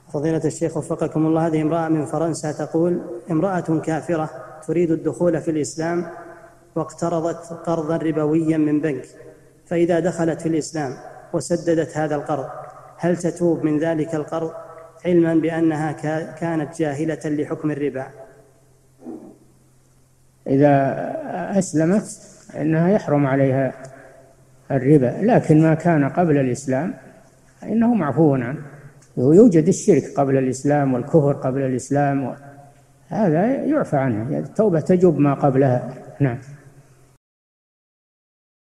فضيلة الشيخ وفقكم الله، هذه امرأة من فرنسا تقول: امرأة كافرة تريد الدخول في الإسلام واقترضت قرضا ربويا من بنك، فإذا دخلت في الإسلام وسددت هذا القرض هل تتوب من ذلك القرض، علما بأنها كانت جاهلة لحكم الربا؟ إذا أسلمت إنها يحرم عليها الربا، لكن ما كان قبل الإسلام إنه معفو عنه. ويوجد الشرك قبل الإسلام والكفر قبل الإسلام، هذا يعفى عنه، التوبة تجب ما قبلها. نعم.